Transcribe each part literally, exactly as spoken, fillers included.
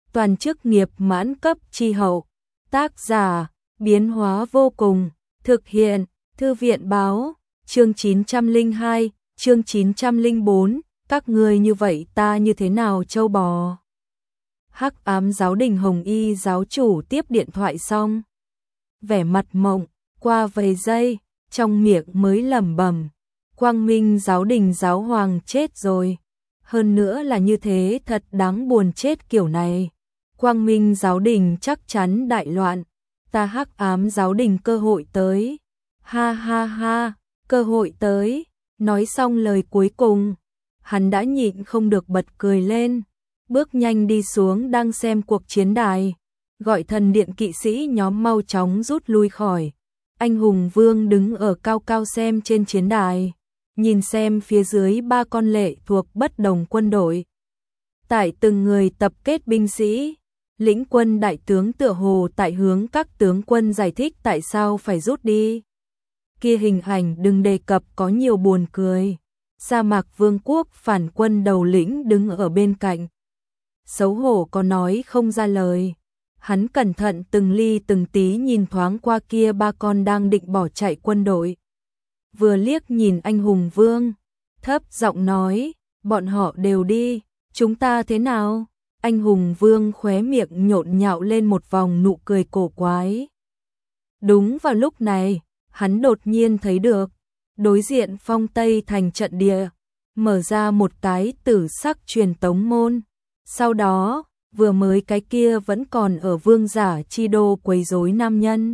toàn chức nghiệp mãn cấp chi hậu. Tác giả, biến hóa vô cùng, thực hiện, Thư viện báo, chương chín trăm lẻ hai, chương chín trăm lẻ bốn, các ngươi như vậy ta như thế nào châu bò. Hắc ám giáo đình Hồng Y giáo chủ tiếp điện thoại xong. Vẻ mặt mộng, qua vài giây, trong miệng mới lẩm bẩm, Quang Minh giáo đình giáo hoàng chết rồi. Hơn nữa là như thế thật đáng buồn chết kiểu này. Quang Minh giáo đình chắc chắn đại loạn. Ta Hắc ám giáo đình cơ hội tới. Ha ha ha, cơ hội tới. Nói xong lời cuối cùng, hắn đã nhịn không được bật cười lên. Bước nhanh đi xuống đang xem cuộc chiến đài. Gọi thần điện kỵ sĩ nhóm mau chóng rút lui khỏi. Anh hùng vương đứng ở cao cao xem trên chiến đài. Nhìn xem phía dưới ba con lệ thuộc bất đồng quân đội. Tại từng người tập kết binh sĩ, lĩnh quân đại tướng tựa hồ tại hướng các tướng quân giải thích tại sao phải rút đi. Kia hình ảnh đừng đề cập có nhiều buồn cười. Sa mạc vương quốc phản quân đầu lĩnh đứng ở bên cạnh. Xấu hổ có nói không ra lời. Hắn cẩn thận từng ly từng tí nhìn thoáng qua kia ba con đang định bỏ chạy quân đội. Vừa liếc nhìn anh hùng vương, thấp giọng nói, bọn họ đều đi, chúng ta thế nào? Anh hùng vương khóe miệng nhộn nhạo lên một vòng nụ cười cổ quái. Đúng vào lúc này, hắn đột nhiên thấy được, đối diện phong Tây thành trận địa, mở ra một cái tử sắc truyền tống môn. Sau đó, vừa mới cái kia vẫn còn ở vương giả chi đô quấy rối nam nhân.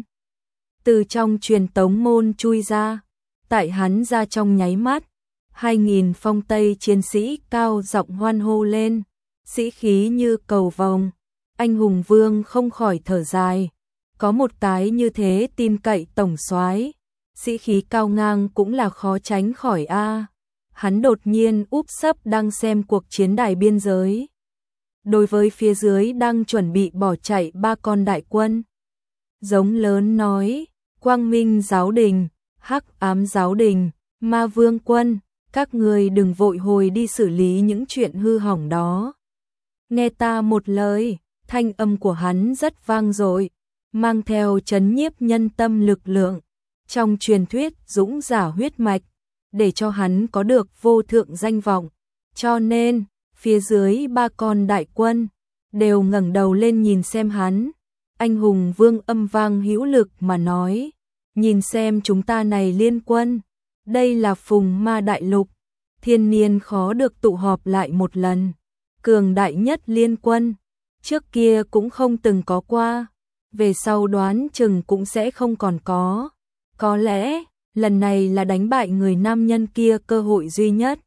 Từ trong truyền tống môn chui ra, tại hắn ra trong nháy mắt, hai nghìn phong Tây chiến sĩ cao giọng hoan hô lên, sĩ khí như cầu vồng. Anh hùng vương không khỏi thở dài, có một cái như thế tin cậy tổng soái, sĩ khí cao ngang cũng là khó tránh khỏi a. Hắn đột nhiên úp sấp đang xem cuộc chiến đài biên giới. Đối với phía dưới đang chuẩn bị bỏ chạy ba con đại quân, giống lớn nói, Quang Minh giáo đình, Hắc ám giáo đình, Ma Vương quân, các người đừng vội hồi đi xử lý những chuyện hư hỏng đó. Nghe ta một lời, thanh âm của hắn rất vang dội, mang theo chấn nhiếp nhân tâm lực lượng, trong truyền thuyết dũng giả huyết mạch, để cho hắn có được vô thượng danh vọng. Cho nên, phía dưới ba con đại quân đều ngẩng đầu lên nhìn xem hắn. Anh hùng vương âm vang hữu lực mà nói, nhìn xem chúng ta này liên quân, đây là phùng ma đại lục, thiên niên khó được tụ họp lại một lần, cường đại nhất liên quân, trước kia cũng không từng có qua, về sau đoán chừng cũng sẽ không còn có. Có lẽ, lần này là đánh bại người nam nhân kia cơ hội duy nhất.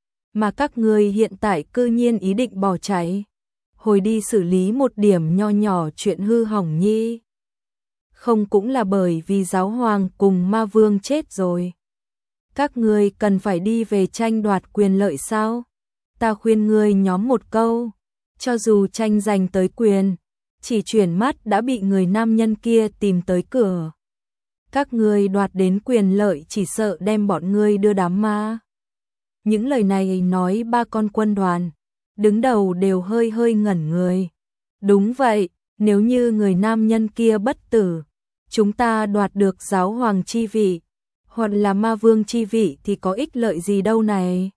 Mà các người hiện tại cư nhiên ý định bỏ chạy, hồi đi xử lý một điểm nho nhỏ chuyện hư hỏng nhi. Không cũng là bởi vì giáo hoàng cùng ma vương chết rồi. Các người cần phải đi về tranh đoạt quyền lợi sao? Ta khuyên người nhóm một câu, cho dù tranh giành tới quyền, chỉ chuyển mắt đã bị người nam nhân kia tìm tới cửa. Các người đoạt đến quyền lợi chỉ sợ đem bọn ngươi đưa đám ma. Những lời này nói ba con quân đoàn, đứng đầu đều hơi hơi ngẩn người. Đúng vậy, nếu như người nam nhân kia bất tử, chúng ta đoạt được giáo hoàng chi vị, hoặc là ma vương chi vị thì có ích lợi gì đâu này.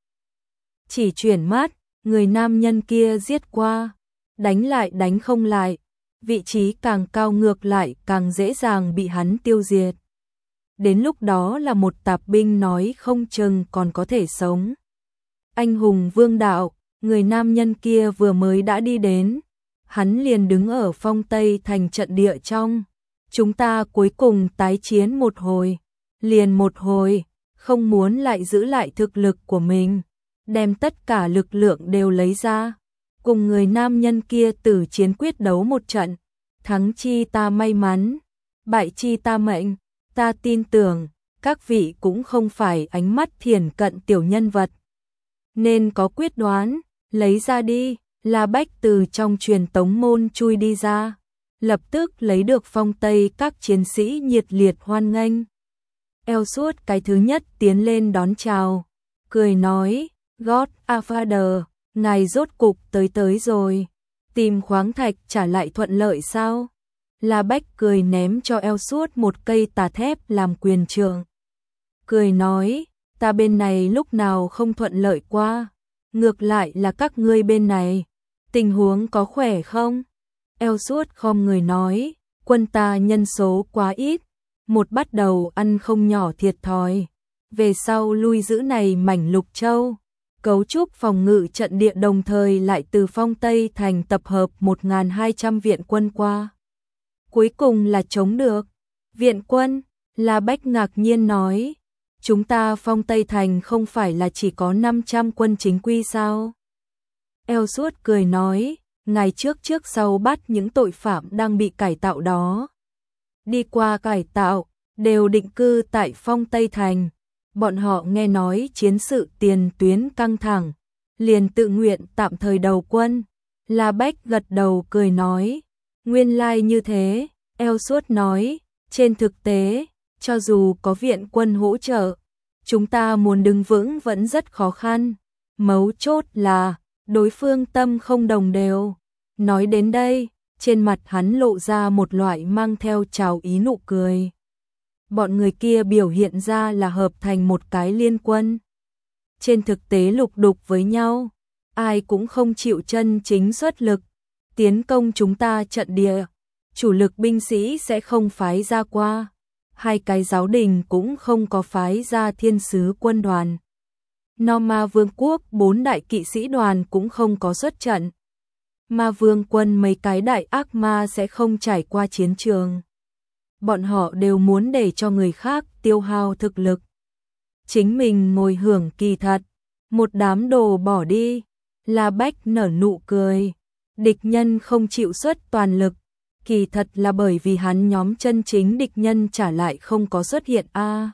Chỉ chuyển mắt, người nam nhân kia giết qua, đánh lại đánh không lại, vị trí càng cao ngược lại càng dễ dàng bị hắn tiêu diệt. Đến lúc đó là một tạp binh nói không chừng còn có thể sống. Anh hùng vương đạo, người nam nhân kia vừa mới đã đi đến, hắn liền đứng ở phong Tây thành trận địa trong. Chúng ta cuối cùng tái chiến một hồi, liền một hồi, không muốn lại giữ lại thực lực của mình, đem tất cả lực lượng đều lấy ra, cùng người nam nhân kia tử chiến quyết đấu một trận, thắng chi ta may mắn, bại chi ta mệnh. Ta tin tưởng, các vị cũng không phải ánh mắt thiển cận tiểu nhân vật, nên có quyết đoán, lấy ra đi. La Bách từ trong truyền tống môn chui đi ra, lập tức lấy được phong Tây các chiến sĩ nhiệt liệt hoan nghênh. Eo suốt cái thứ nhất tiến lên đón chào, cười nói, God a Father, ngài rốt cục tới tới rồi. Tìm khoáng thạch trả lại thuận lợi sao? La Bách cười ném cho eo suốt một cây tà thép làm quyền trượng. Cười nói, ta bên này lúc nào không thuận lợi qua, ngược lại là các ngươi bên này, tình huống có khỏe không? Eo suốt khom người nói, quân ta nhân số quá ít, một bắt đầu ăn không nhỏ thiệt thòi, về sau lui giữ này mảnh Lục Châu, cấu trúc phòng ngự trận địa đồng thời lại từ Phong Tây Thành tập hợp một nghìn hai trăm viện quân qua. Cuối cùng là chống được. Viện quân, La Bách ngạc nhiên nói, chúng ta Phong Tây Thành không phải là chỉ có năm trăm quân chính quy sao? Eo suốt cười nói, ngày trước trước sau bắt những tội phạm đang bị cải tạo đó. Đi qua cải tạo, đều định cư tại Phong Tây Thành. Bọn họ nghe nói chiến sự tiền tuyến căng thẳng, liền tự nguyện tạm thời đầu quân. La Bách gật đầu cười nói, nguyên lai như thế. Eo suốt nói, trên thực tế, cho dù có viện quân hỗ trợ, chúng ta muốn đứng vững vẫn rất khó khăn. Mấu chốt là, đối phương tâm không đồng đều. Nói đến đây, trên mặt hắn lộ ra một loại mang theo trào ý nụ cười. Bọn người kia biểu hiện ra là hợp thành một cái liên quân. Trên thực tế lục đục với nhau, ai cũng không chịu chân chính xuất lực, tiến công chúng ta trận địa. Chủ lực binh sĩ sẽ không phái ra qua, hai cái giáo đình cũng không có phái ra thiên sứ quân đoàn. No Ma Vương quốc bốn đại kỵ sĩ đoàn cũng không có xuất trận. Ma Vương quân mấy cái đại ác ma sẽ không trải qua chiến trường. Bọn họ đều muốn để cho người khác tiêu hao thực lực. Chính mình ngồi hưởng kỳ thật, một đám đồ bỏ đi. La Bách nở nụ cười, địch nhân không chịu xuất toàn lực. Kỳ thật là bởi vì hắn nhóm chân chính địch nhân trả lại không có xuất hiện a. À,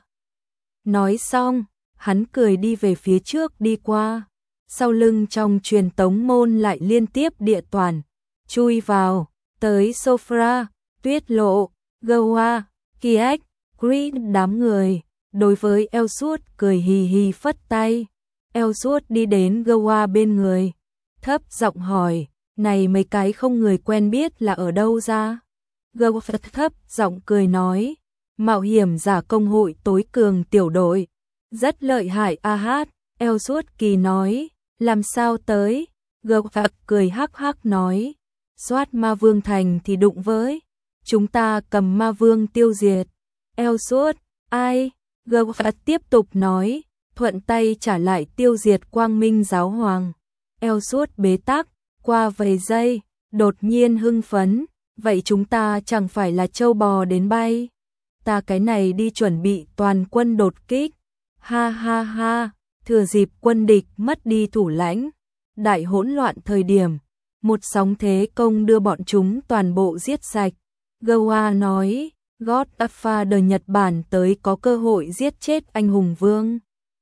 nói xong, hắn cười đi về phía trước đi qua. Sau lưng trong truyền tống môn lại liên tiếp địa toàn, chui vào, tới Sofra, Tuyết Lộ, Goa, Kiek, Creed đám người. Đối với eo suốt cười hì hì phất tay. Eo suốt đi đến Goa bên người, thấp giọng hỏi, này mấy cái không người quen biết là ở đâu ra? Goa thấp giọng cười nói, mạo hiểm giả công hội tối cường tiểu đội, rất lợi hại a hát. Eo suốt kỳ nói, làm sao tới? Goa cười hắc hắc nói, soát ma vương thành thì đụng với, chúng ta cầm ma vương tiêu diệt. Eo suốt, ai? Goa tiếp tục nói, thuận tay trả lại tiêu diệt Quang Minh giáo hoàng. Eo suốt bế tắc, qua vài giây, đột nhiên hưng phấn, vậy chúng ta chẳng phải là trâu bò đến bay. Ta cái này đi chuẩn bị toàn quân đột kích. Ha ha ha, thừa dịp quân địch mất đi thủ lãnh, đại hỗn loạn thời điểm, một sóng thế công đưa bọn chúng toàn bộ giết sạch. Goa nói, Godfather Nhật Bản tới có cơ hội giết chết anh hùng vương.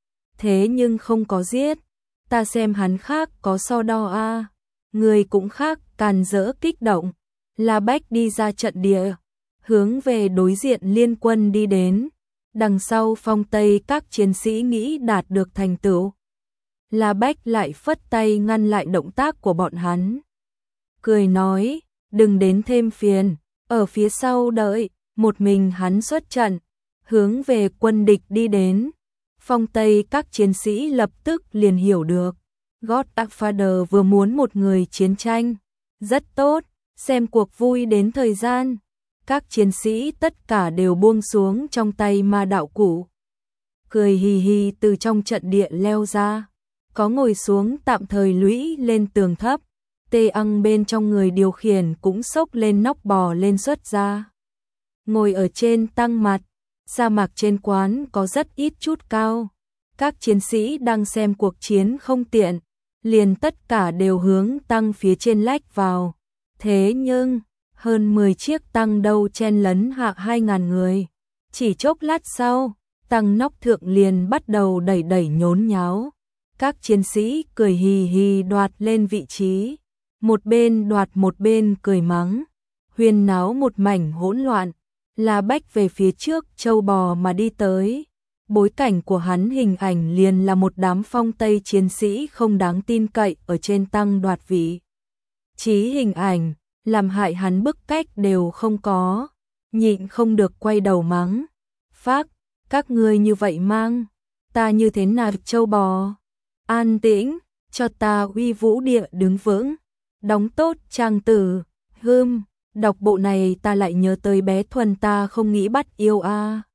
Thế nhưng không có giết, ta xem hắn khác có so đo a. À. Người cũng khác, càn rỡ kích động. La Bách đi ra trận địa, hướng về đối diện liên quân đi đến. Đằng sau Phong Tây các chiến sĩ nghĩ đạt được thành tựu. La Bách lại phất tay ngăn lại động tác của bọn hắn. Cười nói, đừng đến thêm phiền, ở phía sau đợi. Một mình hắn xuất trận, hướng về quân địch đi đến. Phong Tây các chiến sĩ lập tức liền hiểu được. Godfather vừa muốn một người chiến tranh. Rất tốt, xem cuộc vui đến thời gian. Các chiến sĩ tất cả đều buông xuống trong tay ma đạo cụ. Cười hì hì từ trong trận địa leo ra. Có ngồi xuống tạm thời lũy lên tường thấp. Tê ăng bên trong người điều khiển cũng xốc lên nóc bò lên xuất ra. Ngồi ở trên tăng mặt, sa mạc trên quán có rất ít chút cao. Các chiến sĩ đang xem cuộc chiến không tiện, liền tất cả đều hướng tăng phía trên lách vào. Thế nhưng, hơn mười chiếc tăng đâu chen lấn hạ hai ngàn người. Chỉ chốc lát sau, tăng nóc thượng liền bắt đầu đẩy đẩy nhốn nháo. Các chiến sĩ cười hì hì đoạt lên vị trí. Một bên đoạt một bên cười mắng. Huyên náo một mảnh hỗn loạn. La Bách về phía trước châu bò mà đi tới. Bối cảnh của hắn hình ảnh liền là một đám Phong Tây chiến sĩ không đáng tin cậy ở trên tăng đoạt vị chí hình ảnh, làm hại hắn bức cách đều không có, nhịn không được quay đầu mắng. Phác, các ngươi như vậy mang, ta như thế nào châu bò, an tĩnh, cho ta uy vũ địa đứng vững, đóng tốt trang tử, hươm, đọc bộ này ta lại nhớ tới bé Thuần ta không nghĩ bắt yêu a.